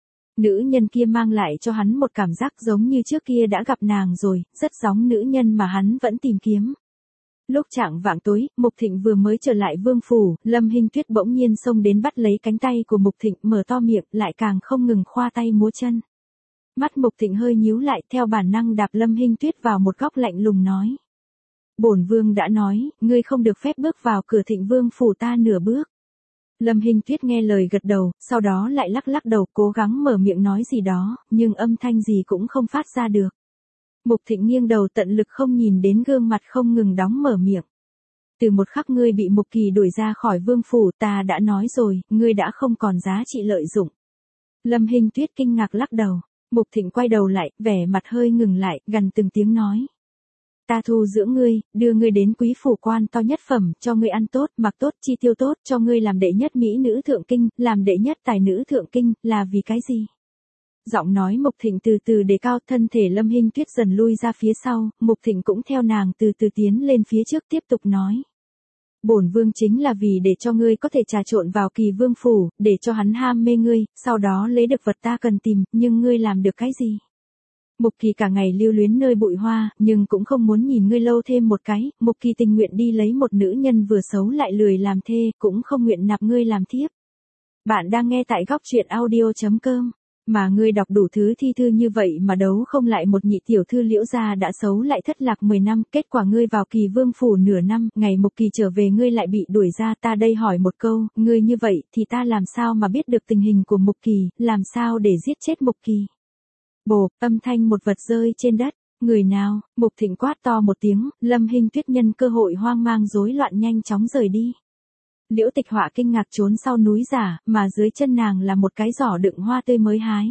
S1: Nữ nhân kia mang lại cho hắn một cảm giác giống như trước kia đã gặp nàng rồi, rất giống nữ nhân mà hắn vẫn tìm kiếm. Lúc chạng vạng tối, Mục Thịnh vừa mới trở lại Vương phủ, Lâm Hinh Tuyết bỗng nhiên xông đến bắt lấy cánh tay của Mục Thịnh, mở to miệng, lại càng không ngừng khoa tay múa chân. Mắt Mục Thịnh hơi nhíu lại, theo bản năng đạp Lâm Hinh Tuyết vào một góc lạnh lùng nói: "Bổn vương đã nói, ngươi không được phép bước vào cửa Thịnh Vương phủ ta nửa bước." Lâm Hinh Tuyết nghe lời gật đầu, sau đó lại lắc lắc đầu, cố gắng mở miệng nói gì đó, nhưng âm thanh gì cũng không phát ra được. Mục Thịnh nghiêng đầu tận lực không nhìn đến gương mặt không ngừng đóng mở miệng. "Từ một khắc ngươi bị Mục Kỳ đuổi ra khỏi Vương phủ, ta đã nói rồi, ngươi đã không còn giá trị lợi dụng." Lâm Hinh Tuyết kinh ngạc lắc đầu. Mục Thịnh quay đầu lại, vẻ mặt hơi ngừng lại, gằn từng tiếng nói: "Ta thu dưỡng ngươi, đưa ngươi đến quý phủ quan to nhất phẩm, cho ngươi ăn tốt, mặc tốt, chi tiêu tốt, cho ngươi làm đệ nhất mỹ nữ thượng kinh, làm đệ nhất tài nữ thượng kinh, là vì cái gì?" Giọng nói Mục Thịnh từ từ đề cao, thân thể Lâm Hinh Tuyết dần lui ra phía sau, Mục Thịnh cũng theo nàng từ từ tiến lên phía trước tiếp tục nói: "Bổn vương chính là vì để cho ngươi có thể trà trộn vào Kỳ Vương phủ, để cho hắn ham mê ngươi, sau đó lấy được vật ta cần tìm, nhưng ngươi làm được cái gì?" Mục Kỳ cả ngày lưu luyến nơi bụi hoa, nhưng cũng không muốn nhìn ngươi lâu thêm một cái, Mục Kỳ tình nguyện đi lấy một nữ nhân vừa xấu lại lười làm thê, cũng không nguyện nạp ngươi làm thiếp. Bạn đang nghe tại góc truyện audio chấm com. Mà ngươi đọc đủ thứ thi thư như vậy mà đấu không lại một nhị tiểu thư Liễu gia đã xấu lại thất lạc mười năm, kết quả ngươi vào Kỳ Vương phủ nửa năm, ngày Mục Kỳ trở về ngươi lại bị đuổi ra, ta đây hỏi một câu, ngươi như vậy thì ta làm sao mà biết được tình hình của Mục Kỳ, làm sao để giết chết Mục Kỳ? Bộp, âm thanh một vật rơi trên đất. Người nào? Mục Thịnh quát to một tiếng, Lâm Hinh Tuyết nhân cơ hội hoang mang rối loạn nhanh chóng rời đi. Liễu Tịch Họa kinh ngạc trốn sau núi giả, mà dưới chân nàng là một cái giỏ đựng hoa tươi mới hái.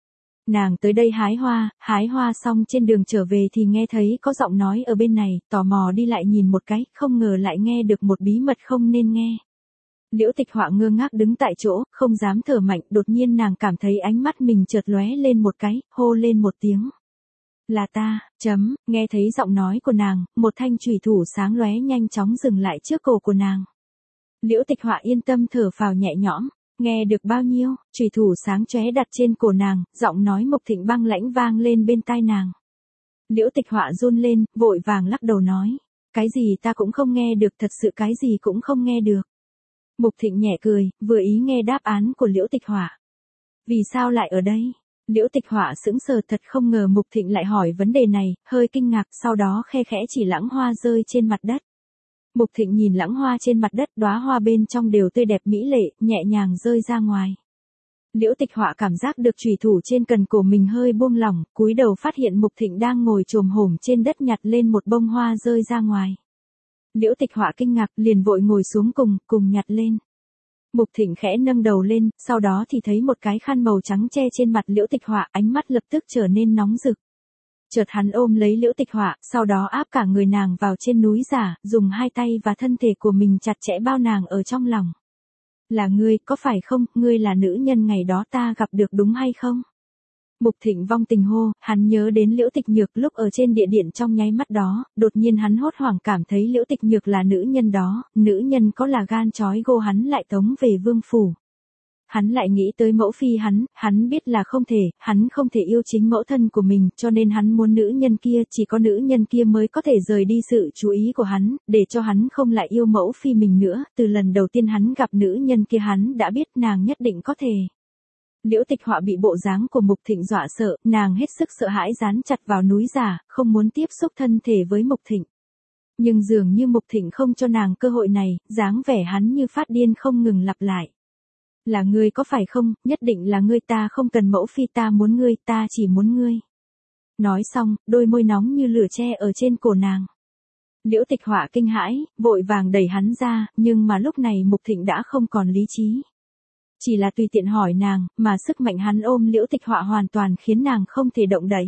S1: Nàng tới đây hái hoa, hái hoa xong trên đường trở về thì nghe thấy có giọng nói ở bên này, tò mò đi lại nhìn một cái, không ngờ lại nghe được một bí mật không nên nghe. Liễu Tịch Họa ngơ ngác đứng tại chỗ, không dám thở mạnh, đột nhiên nàng cảm thấy ánh mắt mình chợt lóe lên một cái, hô lên một tiếng: "Là ta." Chấm, nghe thấy giọng nói của nàng, một thanh chùy thủ sáng lóe nhanh chóng dừng lại trước cổ của nàng. Liễu Tịch Họa yên tâm thở phào nhẹ nhõm, nghe được bao nhiêu, chùy thủ sáng chóe đặt trên cổ nàng, giọng nói Mục Thịnh băng lãnh vang lên bên tai nàng. Liễu Tịch Họa run lên, vội vàng lắc đầu nói: "Cái gì ta cũng không nghe được, thật sự cái gì cũng không nghe được." Mục Thịnh nhẹ cười, vừa ý nghe đáp án của Liễu Tịch Họa. "Vì sao lại ở đây?" Liễu Tịch Họa sững sờ, thật không ngờ Mục Thịnh lại hỏi vấn đề này, hơi kinh ngạc, sau đó khe khẽ chỉ lãng hoa rơi trên mặt đất. Mục Thịnh nhìn lãng hoa trên mặt đất, đóa hoa bên trong đều tươi đẹp mỹ lệ, nhẹ nhàng rơi ra ngoài. Liễu Tịch Họa cảm giác được chùy thủ trên cần cổ mình hơi buông lỏng, cúi đầu phát hiện Mục Thịnh đang ngồi chồm hổm trên đất nhặt lên một bông hoa rơi ra ngoài. Liễu Tịch Họa kinh ngạc, liền vội ngồi xuống cùng, cùng nhặt lên. Mục Thịnh khẽ nâng đầu lên, sau đó thì thấy một cái khăn màu trắng che trên mặt Liễu Tịch Họa, ánh mắt lập tức trở nên nóng rực. Chợt hắn ôm lấy Liễu Tịch Họa, sau đó áp cả người nàng vào trên núi giả, dùng hai tay và thân thể của mình chặt chẽ bao nàng ở trong lòng. "Là ngươi, có phải không, ngươi là nữ nhân ngày đó ta gặp được đúng hay không?" Mục Thịnh vong tình hô, hắn nhớ đến Liễu Tịch Nhược lúc ở trên địa điện trong nháy mắt đó, đột nhiên hắn hốt hoảng cảm thấy Liễu Tịch Nhược là nữ nhân đó, nữ nhân có là gan chói gô hắn lại tống về vương phủ. Hắn lại nghĩ tới mẫu phi hắn, hắn biết là không thể, hắn không thể yêu chính mẫu thân của mình, cho nên hắn muốn nữ nhân kia, chỉ có nữ nhân kia mới có thể rời đi sự chú ý của hắn, để cho hắn không lại yêu mẫu phi mình nữa, từ lần đầu tiên hắn gặp nữ nhân kia hắn đã biết nàng nhất định có thể. Liễu Tịch Họa bị bộ dáng của Mục Thịnh dọa sợ, nàng hết sức sợ hãi dán chặt vào núi giả, không muốn tiếp xúc thân thể với Mục Thịnh. Nhưng dường như Mục Thịnh không cho nàng cơ hội này, dáng vẻ hắn như phát điên không ngừng lặp lại. "Là ngươi có phải không, nhất định là ngươi, ta không cần mẫu phi, ta muốn ngươi, ta chỉ muốn ngươi." Nói xong, đôi môi nóng như lửa che ở trên cổ nàng. Liễu Tịch Họa kinh hãi, vội vàng đẩy hắn ra, nhưng mà lúc này Mục Thịnh đã không còn lý trí. Chỉ là tùy tiện hỏi nàng, mà sức mạnh hắn ôm Liễu Tịch Họa hoàn toàn khiến nàng không thể động đậy.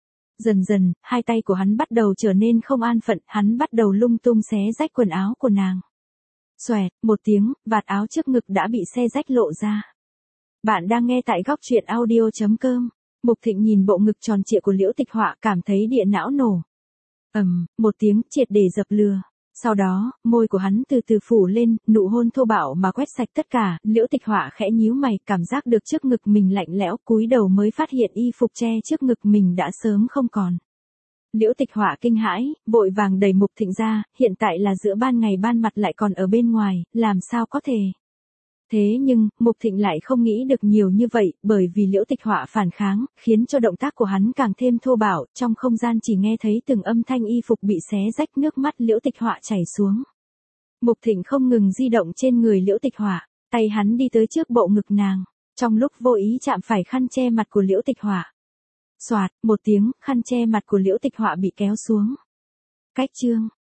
S1: Dần dần, hai tay của hắn bắt đầu trở nên không an phận, hắn bắt đầu lung tung xé rách quần áo của nàng. Xoẹt, một tiếng, vạt áo trước ngực đã bị xé rách lộ ra. Bạn đang nghe tại góc truyện audio chấm com. Mục Thịnh nhìn bộ ngực tròn trịa của Liễu Tịch Họa cảm thấy địa não nổ. Ầm, một tiếng triệt để dập lừa. Sau đó, môi của hắn từ từ phủ lên, nụ hôn thô bạo mà quét sạch tất cả, Liễu Tịch Họa khẽ nhíu mày, cảm giác được trước ngực mình lạnh lẽo, cúi đầu mới phát hiện y phục che trước ngực mình đã sớm không còn. Liễu Tịch Họa kinh hãi, vội vàng đẩy Mục Thịnh ra, hiện tại là giữa ban ngày ban mặt lại còn ở bên ngoài, làm sao có thể. Thế nhưng, Mục Thịnh lại không nghĩ được nhiều như vậy, bởi vì Liễu Tịch Họa phản kháng, khiến cho động tác của hắn càng thêm thô bạo, trong không gian chỉ nghe thấy từng âm thanh y phục bị xé rách, nước mắt Liễu Tịch Họa chảy xuống. Mục Thịnh không ngừng di động trên người Liễu Tịch Họa, tay hắn đi tới trước bộ ngực nàng, trong lúc vô ý chạm phải khăn che mặt của Liễu Tịch Họa. Soạt, một tiếng, khăn che mặt của Liễu Tịch Họa bị kéo xuống. Cách chương